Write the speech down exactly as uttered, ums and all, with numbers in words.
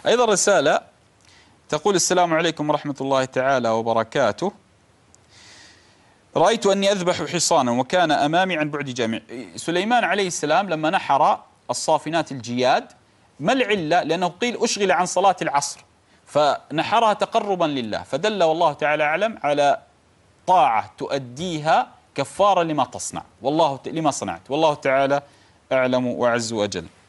أيضا رسالة تقول: السلام عليكم ورحمة الله تعالى وبركاته. رأيت أني أذبح حصانا وكان أمامي عن بعد جامع. سليمان عليه السلام لما نحر الصافنات الجياد، ما العلة؟ لأنه قيل أشغل عن صلاة العصر فنحرها تقربا لله، فدل والله تعالى أعلم على طاعة تؤديها كفارة لما تصنع، والله لما صنعت، والله تعالى أعلم وأعز وأجل.